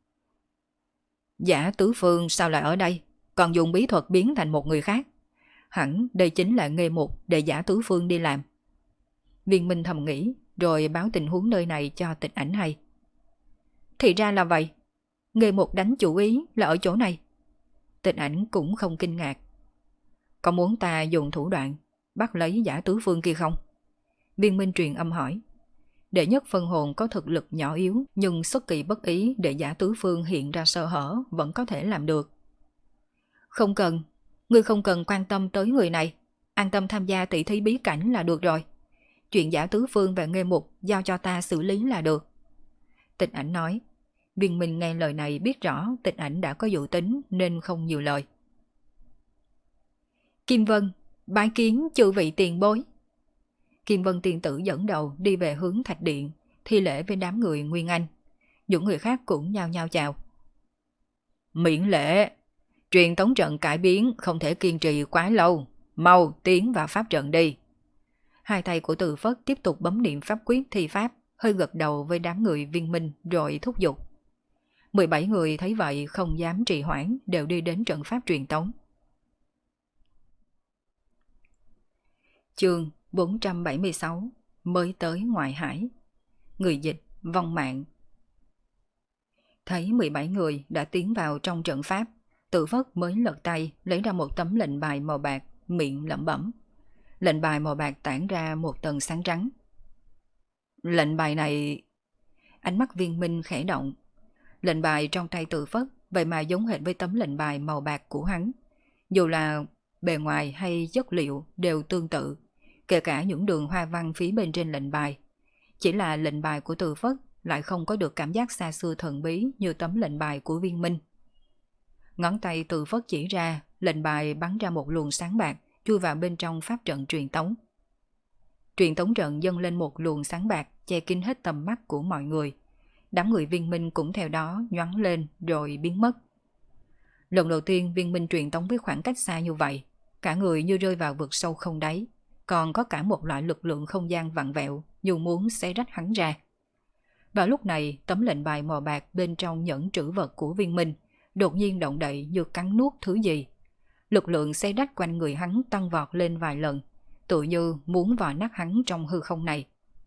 Giả Tứ Phương sao lại ở đây, còn dùng bí thuật biến thành một người khác? Hẳn đây chính là nghề mục để Giả Tứ Phương đi làm. Viên Minh thầm nghĩ, rồi báo tình huống nơi này cho Tịch Ảnh hay. Thì ra là vậy, nghề mục đánh chủ ý là ở chỗ này. Tịch Ảnh cũng không kinh ngạc. Có muốn ta dùng thủ đoạn bắt lấy Giả Tứ Phương kia không? Viên Minh truyền âm hỏi. Đệ nhất phân hồn có thực lực nhỏ yếu, nhưng xuất kỳ bất ý để Giả Tứ Phương hiện ra sơ hở vẫn có thể làm được. Không cần, ngươi không cần quan tâm tới người này, an tâm tham gia tỷ thí bí cảnh là được rồi. Chuyện Giả Tứ Phương và Nghê Mục giao cho ta xử lý là được. Tịch Ảnh nói. Viên Minh nghe lời này biết rõ Tịch Ảnh đã có dự tính nên không nhiều lời. Kim Vân, bái kiến chư vị tiền bối. Kim Vân tiên tử dẫn đầu đi về hướng thạch điện, thi lễ với đám người Nguyên Anh. Những người khác cũng nhao nhao chào. Miễn lễ, truyền tống trận cải biến không thể kiên trì quá lâu, mau tiến vào pháp trận đi. Hai tay của Từ Phất tiếp tục bấm niệm pháp quyết thi pháp, hơi gật đầu với đám người Viên Minh rồi thúc giục. 17 người thấy vậy không dám trì hoãn, đều đi đến trận pháp truyền tống. Chương 476 mới tới ngoại hải. Người dịch vong mạng. Thấy 17 người đã tiến vào trong trận pháp, Từ Phất mới lật tay lấy ra một tấm lệnh bài màu bạc, miệng lẩm bẩm. Lệnh bài màu bạc tản ra một tầng sáng trắng. Lệnh bài này... Ánh mắt Viên Minh khẽ động. Lệnh bài trong tay Từ Phất vậy mà giống hệt với tấm lệnh bài màu bạc của hắn. Dù là bề ngoài hay chất liệu đều tương tự, kể cả những đường hoa văn phía bên trên lệnh bài. Chỉ là lệnh bài của Từ Phất lại không có được cảm giác xa xưa thần bí như tấm lệnh bài của Viên Minh. Ngón tay Từ Phất chỉ ra, lệnh bài bắn ra một luồng sáng bạc chui vào bên trong pháp trận truyền tống. Truyền tống trận dâng lên một luồng sáng bạc che kín hết tầm mắt của mọi người. Đám người Viên Minh cũng theo đó nhoáng lên rồi biến mất. Lần đầu tiên Viên Minh truyền tống với khoảng cách xa như vậy, cả người như rơi vào vực sâu không đáy, còn có cả một loại lực lượng không gian vặn vẹo như muốn xé rách hắn ra. Vào lúc này, tấm lệnh bài màu bạc bên trong nhẫn trữ vật của Viên Minh đột nhiên động đậy như cắn nuốt thứ gì. Lực lượng xé rách quanh người hắn tăng vọt lên vài lần, tự như muốn vào nát hắn trong hư không này.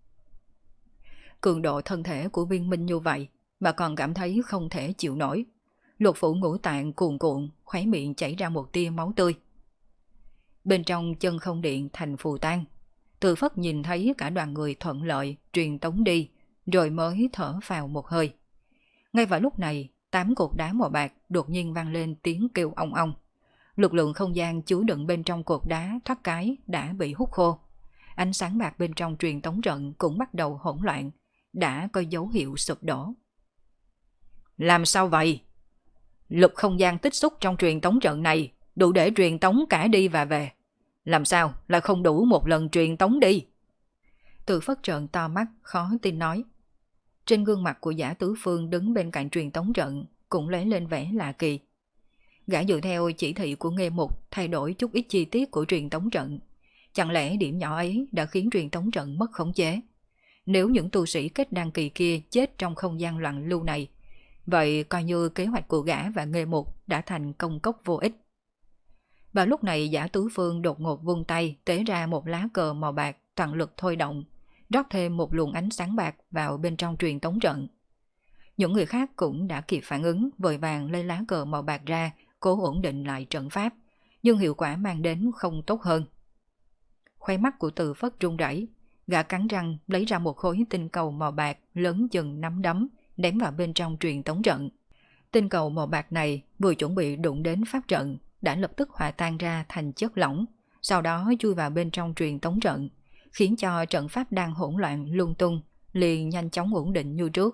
Cường độ thân thể của Viên Minh như vậy mà còn cảm thấy không thể chịu nổi. Lục phủ ngũ tạng cuồn cuộn, khóe miệng chảy ra một tia máu tươi. Bên trong chân không điện thành phù tan, Từ Phất nhìn thấy cả đoàn người thuận lợi truyền tống đi, rồi mới thở phào một hơi. Ngay vào lúc này, 8 cột đá màu bạc đột nhiên vang lên tiếng kêu ong ong. Lực lượng không gian chứa đựng bên trong cột đá thoát cái đã bị hút khô. Ánh sáng bạc bên trong truyền tống trận cũng bắt đầu hỗn loạn, đã có dấu hiệu sụp đổ. Làm sao vậy? Lực không gian tích xúc trong truyền tống trận này đủ để truyền tống cả đi và về. Làm sao là không đủ một lần truyền tống đi? Từ Phất trợn to mắt khó tin nói. Trên gương mặt của Giả Tứ Phương đứng bên cạnh truyền tống trận cũng lóe lên vẻ lạ kỳ. Gã dựa theo chỉ thị của Nghê Mục thay đổi chút ít chi tiết của truyền tống trận. Chẳng lẽ điểm nhỏ ấy đã khiến truyền tống trận mất khống chế? Nếu những tu sĩ kết đăng kỳ kia chết trong không gian loạn lưu này, vậy coi như kế hoạch của gã và Nghê Mục đã thành công cốc vô ích. Và lúc này Giả Tứ Phương đột ngột vung tay tế ra một lá cờ màu bạc toàn lực thôi động, rót thêm một luồng ánh sáng bạc vào bên trong truyền tống trận. Những người khác cũng đã kịp phản ứng, vội vàng lấy lá cờ màu bạc ra, cố ổn định lại trận pháp, nhưng hiệu quả mang đến không tốt hơn. Khóe mắt của Từ Phất run rẩy, gã cắn răng lấy ra một khối tinh cầu màu bạc lớn chừng nắm đấm, ném vào bên trong truyền tống trận. Tinh cầu màu bạc này vừa chuẩn bị đụng đến pháp trận, đã lập tức hòa tan ra thành chất lỏng, sau đó chui vào bên trong truyền tống trận, khiến cho trận pháp đang hỗn loạn lung tung liền nhanh chóng ổn định như trước.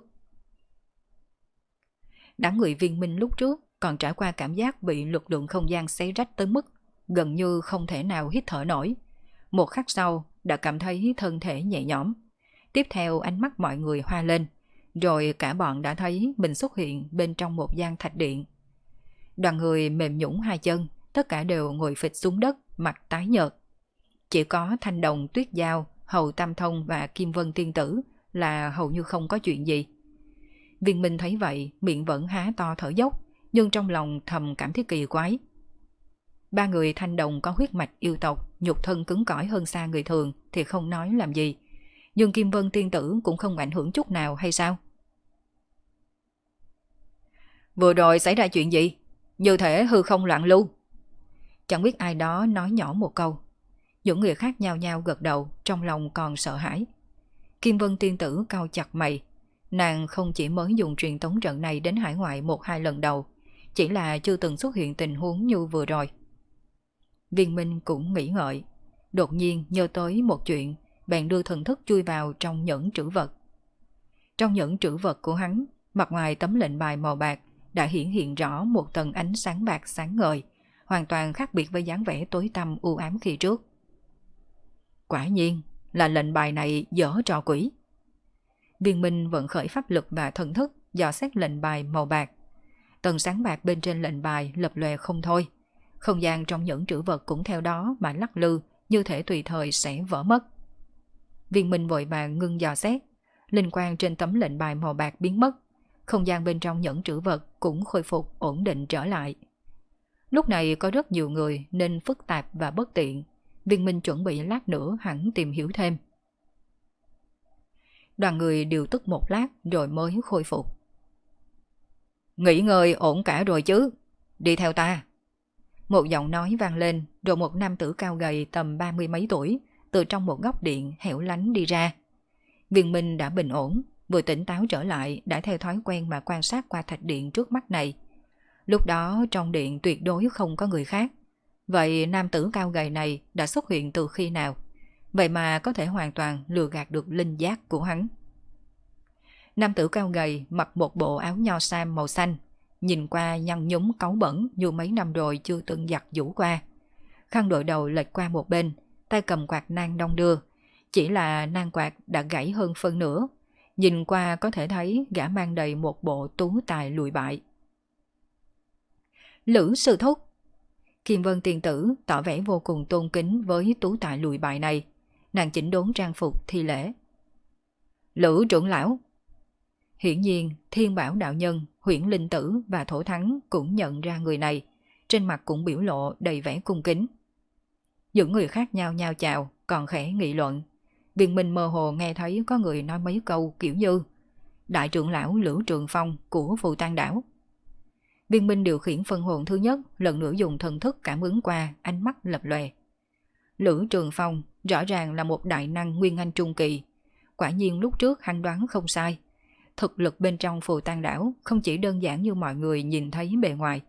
Đám người Viên Minh lúc trước còn trải qua cảm giác bị lực lượng không gian xé rách tới mức gần như không thể nào hít thở nổi. Một khắc sau đã cảm thấy thân thể nhẹ nhõm. Tiếp theo ánh mắt mọi người hoa lên, rồi cả bọn đã thấy mình xuất hiện bên trong một gian thạch điện. Đoàn người mềm nhũn hai chân, tất cả đều ngồi phịch xuống đất, mặt tái nhợt. Chỉ có Thanh Đồng, Tuyết Giao, Hầu Tam Thông và Kim Vân Tiên Tử là hầu như không có chuyện gì. Viên Minh thấy vậy, miệng vẫn há to thở dốc, nhưng trong lòng thầm cảm thấy kỳ quái. Ba người Thanh Đồng có huyết mạch yêu tộc, nhục thân cứng cỏi hơn xa người thường thì không nói làm gì. Nhưng Kim Vân Tiên Tử cũng không ảnh hưởng chút nào hay sao? Vừa rồi xảy ra chuyện gì? Như thể hư không loạn lưu. Chẳng biết ai đó nói nhỏ một câu. Những người khác nhao nhao gật đầu, trong lòng còn sợ hãi. Kim Vân Tiên Tử cau chặt mày. Nàng không chỉ mới dùng truyền tống trận này đến hải ngoại 1-2 lần đầu, chỉ là chưa từng xuất hiện tình huống như vừa rồi. Viên Minh cũng nghĩ ngợi, đột nhiên nhớ tới một chuyện, bèn đưa thần thức chui vào trong nhẫn trữ vật. Trong nhẫn trữ vật của hắn, mặt ngoài tấm lệnh bài màu bạc đã hiển hiện rõ một tầng ánh sáng bạc sáng ngời, hoàn toàn khác biệt với dáng vẻ tối tăm u ám khi trước. Quả nhiên là lệnh bài này dở trò quỷ. Viên Minh vận khởi pháp lực và thần thức dò xét lệnh bài màu bạc. Tầng sáng bạc bên trên lệnh bài lập lòe không thôi. Không gian trong nhẫn trữ vật cũng theo đó mà lắc lư, như thể tùy thời sẽ vỡ mất. Viên Minh vội vàng ngưng dò xét. Linh quang trên tấm lệnh bài màu bạc biến mất. Không gian bên trong nhẫn trữ vật cũng khôi phục ổn định trở lại. Lúc này có rất nhiều người nên phức tạp và bất tiện. Viên Minh chuẩn bị lát nữa hẳn tìm hiểu thêm. Đoàn người điều tức một lát rồi mới khôi phục. Nghỉ ngơi ổn cả rồi chứ, đi theo ta. Một giọng nói vang lên, rồi một nam tử cao gầy tầm 30 mấy tuổi từ trong một góc điện hẻo lánh đi ra. Viên Minh đã bình ổn, vừa tỉnh táo trở lại đã theo thói quen mà quan sát qua thạch điện trước mắt này. Lúc đó trong điện tuyệt đối không có người khác. Vậy nam tử cao gầy này đã xuất hiện từ khi nào? Vậy mà có thể hoàn toàn lừa gạt được linh giác của hắn. Nam tử cao gầy mặc một bộ áo nho sam màu xanh, nhìn qua nhăn nhúm cáu bẩn như mấy năm rồi chưa từng giặt giũ qua. Khăn đội đầu lệch qua một bên, tay cầm quạt nang đong đưa. Chỉ là nang quạt đã gãy hơn phân nửa. Nhìn qua có thể thấy gã mang đầy một bộ tú tài lụi bại. Lữ sư thúc. Kim Vân Tiên Tử tỏ vẻ vô cùng tôn kính với tú tài lụi bại này. Nàng chỉnh đốn trang phục thi lễ. Lữ trưởng lão. Hiển nhiên Thiên Bảo đạo nhân, Huyễn Linh Tử và Thổ Thắng cũng nhận ra người này. trên mặt cũng biểu lộ đầy vẻ cung kính. Những người khác nhao nhao chào, còn khẽ nghị luận. Viên Minh mơ hồ nghe thấy có người nói mấy câu kiểu như đại trưởng lão Lữ Trường Phong của Phù Tang Đảo. Viên Minh điều khiển phân hồn thứ nhất, lần nữa dùng thần thức cảm ứng qua, ánh mắt lập lòe. Lữ Trường Phong rõ ràng là một đại năng nguyên anh trung kỳ. Quả nhiên lúc trước hắn đoán không sai. Thực lực bên trong Phù Tang Đảo không chỉ đơn giản như mọi người nhìn thấy bề ngoài.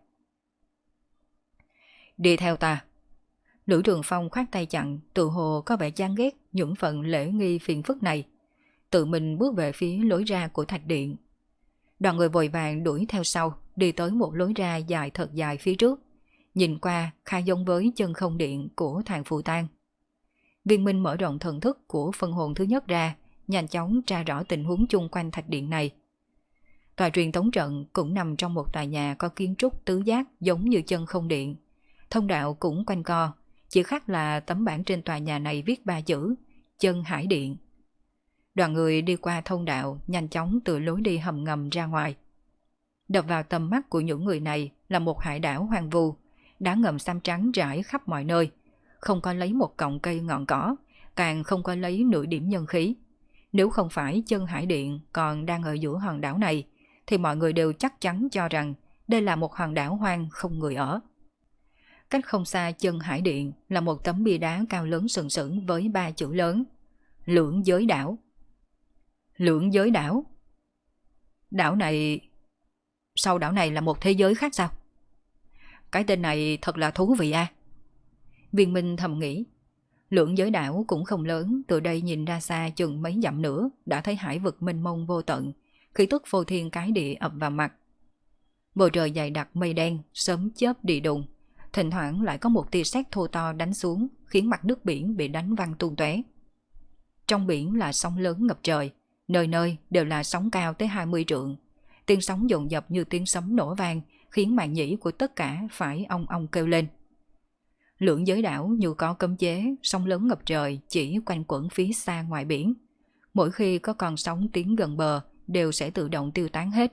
Đi theo ta. Lữ Trường Phong khoát tay chặn, tự hồ có vẻ chán ghét những phần lễ nghi phiền phức này. Tự mình bước về phía lối ra của thạch điện. Đoàn người vội vàng đuổi theo sau, đi tới một lối ra dài thật dài phía trước. Nhìn qua khá giống với chân không điện của thằng Phù Tang. Viên Minh mở rộng thần thức của phân hồn thứ nhất ra, nhanh chóng tra rõ tình huống chung quanh thạch điện này. Tòa truyền tống trận cũng nằm trong một tòa nhà có kiến trúc tứ giác giống như chân không điện. Thông đạo cũng quanh co, chỉ khác là tấm bảng trên tòa nhà này viết 3 chữ Chân Hải Điện. Đoàn người đi qua thông đạo, nhanh chóng từ lối đi hầm ngầm ra ngoài. Đập vào tầm mắt của những người này là một hải đảo hoang vu, đá ngầm xám trắng rải khắp mọi nơi, không có lấy một cọng cây ngọn cỏ, càng không có lấy nửa điểm nhân khí. Nếu không phải Chân Hải Điện còn đang ở giữa hòn đảo này, thì mọi người đều chắc chắn cho rằng đây là một hòn đảo hoang không người ở. Cách không xa Chân Hải Điện là một tấm bia đá cao lớn sừng sững với 3 chữ lớn: Lưỡng Giới Đảo. Lưỡng Giới Đảo? Đảo này... Sau đảo này là một thế giới khác sao? Cái tên này thật là thú vị à? Viên Minh thầm nghĩ. Lưỡng Giới Đảo cũng không lớn, từ đây nhìn ra xa chừng mấy dặm nữa đã thấy hải vực mênh mông vô tận, khí tức phô thiên cái địa ập vào mặt. Bầu trời dày đặc mây đen, sớm chớp đi đùng, thỉnh thoảng lại có một tia sét thô to đánh xuống, khiến mặt nước biển bị đánh văng tung tóe. Trong biển là sóng lớn ngập trời, nơi nơi đều là sóng cao tới 20 trượng. Tiếng sóng dồn dập như tiếng sấm nổ vang, khiến màng nhĩ của tất cả phải ong ong kêu lên. Lưỡng Giới Đảo như có cấm chế, sóng lớn ngập trời chỉ quanh quẩn phía xa ngoài biển. Mỗi khi có con sóng tiến gần bờ, đều sẽ tự động tiêu tán hết.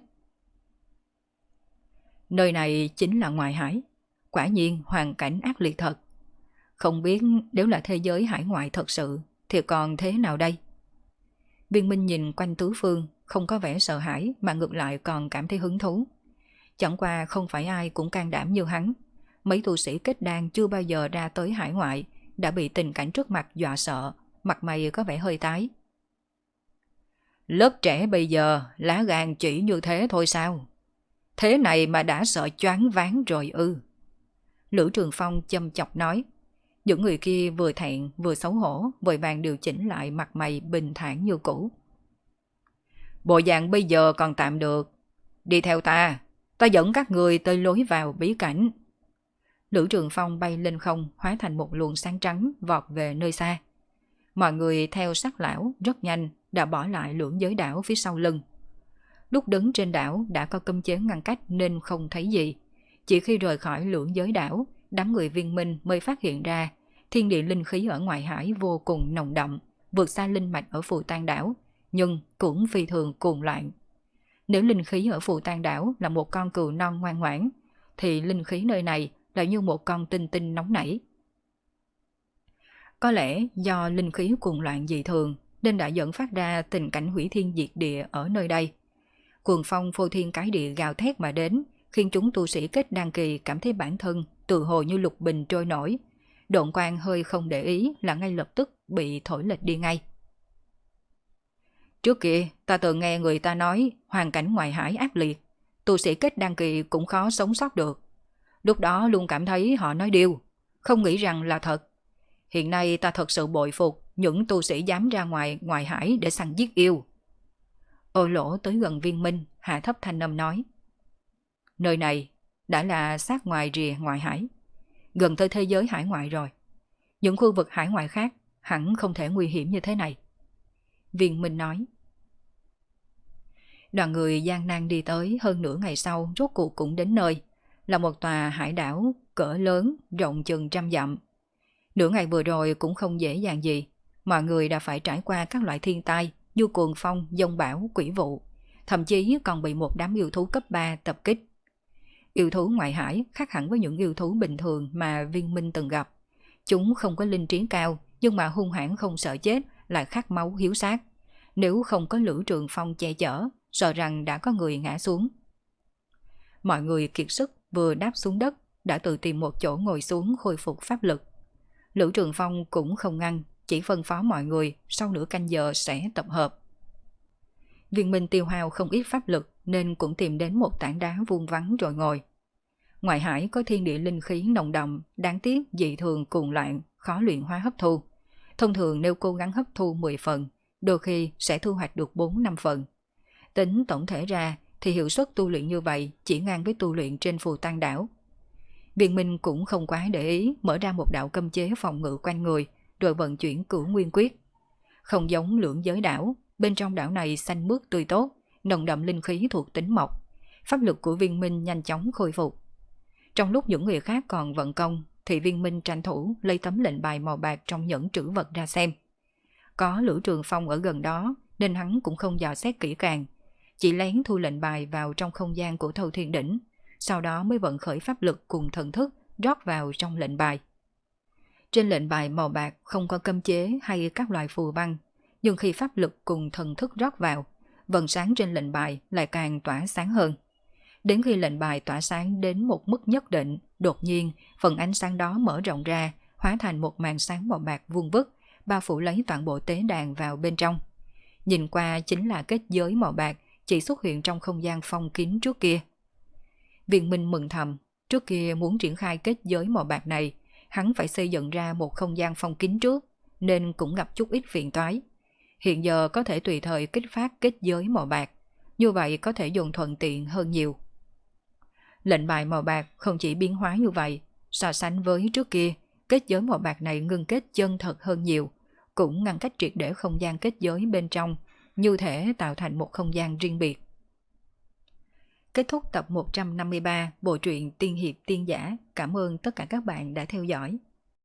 Nơi này chính là ngoại hải. Quả nhiên hoàn cảnh ác liệt thật. Không biết nếu là thế giới hải ngoại thật sự thì còn thế nào đây? Viên Minh nhìn quanh tứ phương, không có vẻ sợ hãi mà ngược lại còn cảm thấy hứng thú. Chẳng qua không phải ai cũng can đảm như hắn. Mấy tu sĩ kết đan chưa bao giờ ra tới hải ngoại đã bị tình cảnh trước mặt dọa sợ, mặt mày có vẻ hơi tái. Lớp trẻ bây giờ lá gan chỉ như thế thôi sao? Thế này mà đã sợ choáng váng rồi ư? Lữ Trường Phong châm chọc nói. Những người kia vừa thẹn vừa xấu hổ, vội vàng điều chỉnh lại mặt mày bình thản như cũ. Bộ dạng bây giờ còn tạm được. Đi theo ta, ta dẫn các người tới lối vào bí cảnh. Lữ Trường Phong bay lên không, hóa thành một luồng sáng trắng vọt về nơi xa. Mọi người theo sát lão rất nhanh đã bỏ lại Lưỡng Giới Đảo phía sau lưng. Lúc đứng trên đảo đã có cấm chế ngăn cách nên không thấy gì. Chỉ khi rời khỏi Lưỡng Giới Đảo, đám người Viên Minh mới phát hiện ra thiên địa linh khí ở ngoại hải vô cùng nồng đậm, vượt xa linh mạch ở Phù Tang Đảo, nhưng cũng phi thường cuồng loạn. Nếu linh khí ở Phù Tang Đảo là một con cừu non ngoan ngoãn, thì linh khí nơi này là như một con tinh tinh nóng nảy. Có lẽ do linh khí cuồng loạn dị thường nên đã dẫn phát ra tình cảnh hủy thiên diệt địa ở nơi đây. Cuồng phong phô thiên cái địa gào thét mà đến, khiến chúng tu sĩ kết đan kỳ cảm thấy bản thân tự hồ như lục bình trôi nổi. Độn quang hơi không để ý là ngay lập tức bị thổi lệch đi ngay. Trước kia ta từng nghe người ta nói hoàn cảnh ngoại hải ác liệt, tu sĩ kết đan kỳ cũng khó sống sót được. Lúc đó luôn cảm thấy họ nói điêu, không nghĩ rằng là thật. Hiện nay ta thật sự bội phục những tu sĩ dám ra ngoại hải để săn giết yêu. Ô Lỗ tới gần Viên Minh, hạ thấp thanh âm nói. Nơi này đã là sát ngoài rìa ngoại hải, gần tới thế giới hải ngoại rồi. Những khu vực hải ngoại khác hẳn không thể nguy hiểm như thế này. Viên Minh nói. Đoàn người gian nan đi tới, hơn nửa ngày sau rốt cuộc cũng đến nơi, là một tòa hải đảo cỡ lớn, rộng chừng 100 dặm. Nửa ngày vừa rồi cũng không dễ dàng gì, mọi người đã phải trải qua các loại thiên tai như cuồng phong, giông bão, quỷ vụ, thậm chí còn bị một đám yêu thú cấp 3 tập kích. Yêu thú ngoại hải khác hẳn với những yêu thú bình thường mà Viên Minh từng gặp. Chúng không có linh trí cao, nhưng mà hung hãn không sợ chết, lại khát máu hiếu sát. Nếu không có Lữ Trường Phong che chở, sợ rằng đã có người ngã xuống. Mọi người kiệt sức vừa đáp xuống đất, đã tự tìm một chỗ ngồi xuống khôi phục pháp lực. Lữ Trường Phong cũng không ngăn, chỉ phân phó mọi người sau nửa canh giờ sẽ tập hợp. Viên Minh tiêu hao không ít pháp lực nên cũng tìm đến một tảng đá vuông vắn rồi ngồi. Ngoại hải có thiên địa linh khí nồng đậm, đáng tiếc dị thường cuồng loạn, khó luyện hóa hấp thu. Thông thường nếu cố gắng hấp thu 10 phần, đôi khi sẽ thu hoạch được 4-5 phần. Tính tổng thể ra thì hiệu suất tu luyện như vậy chỉ ngang với tu luyện trên phù tang đảo. Viên Minh cũng không quá để ý, mở ra một đạo cấm chế phòng ngự quanh người, rồi vận chuyển Cửu Nguyên Quyết. Không giống Lưỡng Giới đảo, bên trong đảo này xanh mướt tươi tốt, nồng đậm linh khí thuộc tính mộc. Pháp lực của Viên Minh nhanh chóng khôi phục. Trong lúc những người khác còn vận công, thì Viên Minh tranh thủ lấy tấm lệnh bài màu bạc trong nhẫn trữ vật ra xem. Có Lữ Trường Phong ở gần đó, nên hắn cũng không dò xét kỹ càng, chỉ lén thu lệnh bài vào trong không gian của Thâu Thiên Đỉnh, sau đó mới vận khởi pháp lực cùng thần thức rót vào trong lệnh bài. Trên lệnh bài màu bạc không có cấm chế hay các loại phù văn, nhưng khi pháp lực cùng thần thức rót vào, vầng sáng trên lệnh bài lại càng tỏa sáng hơn. Đến khi lệnh bài tỏa sáng đến một mức nhất định, đột nhiên phần ánh sáng đó mở rộng ra, hóa thành một màn sáng màu bạc vuông vức, bao phủ lấy toàn bộ tế đàn vào bên trong. Nhìn qua chính là kết giới màu bạc chỉ xuất hiện trong không gian phong kín trước kia. Viên Minh mừng thầm, trước kia muốn triển khai kết giới màu bạc này, hắn phải xây dựng ra một không gian phong kín trước, nên cũng gặp chút ít phiền toái. Hiện giờ có thể tùy thời kích phát kết giới màu bạc, như vậy có thể dùng thuận tiện hơn nhiều. Lệnh bài màu bạc không chỉ biến hóa như vậy, so sánh với trước kia, kết giới màu bạc này ngưng kết chân thật hơn nhiều, cũng ngăn cách triệt để không gian kết giới bên trong, như thể tạo thành một không gian riêng biệt. Kết thúc tập 153 bộ truyện Tiên Hiệp Tiên Giả. Cảm ơn tất cả các bạn đã theo dõi.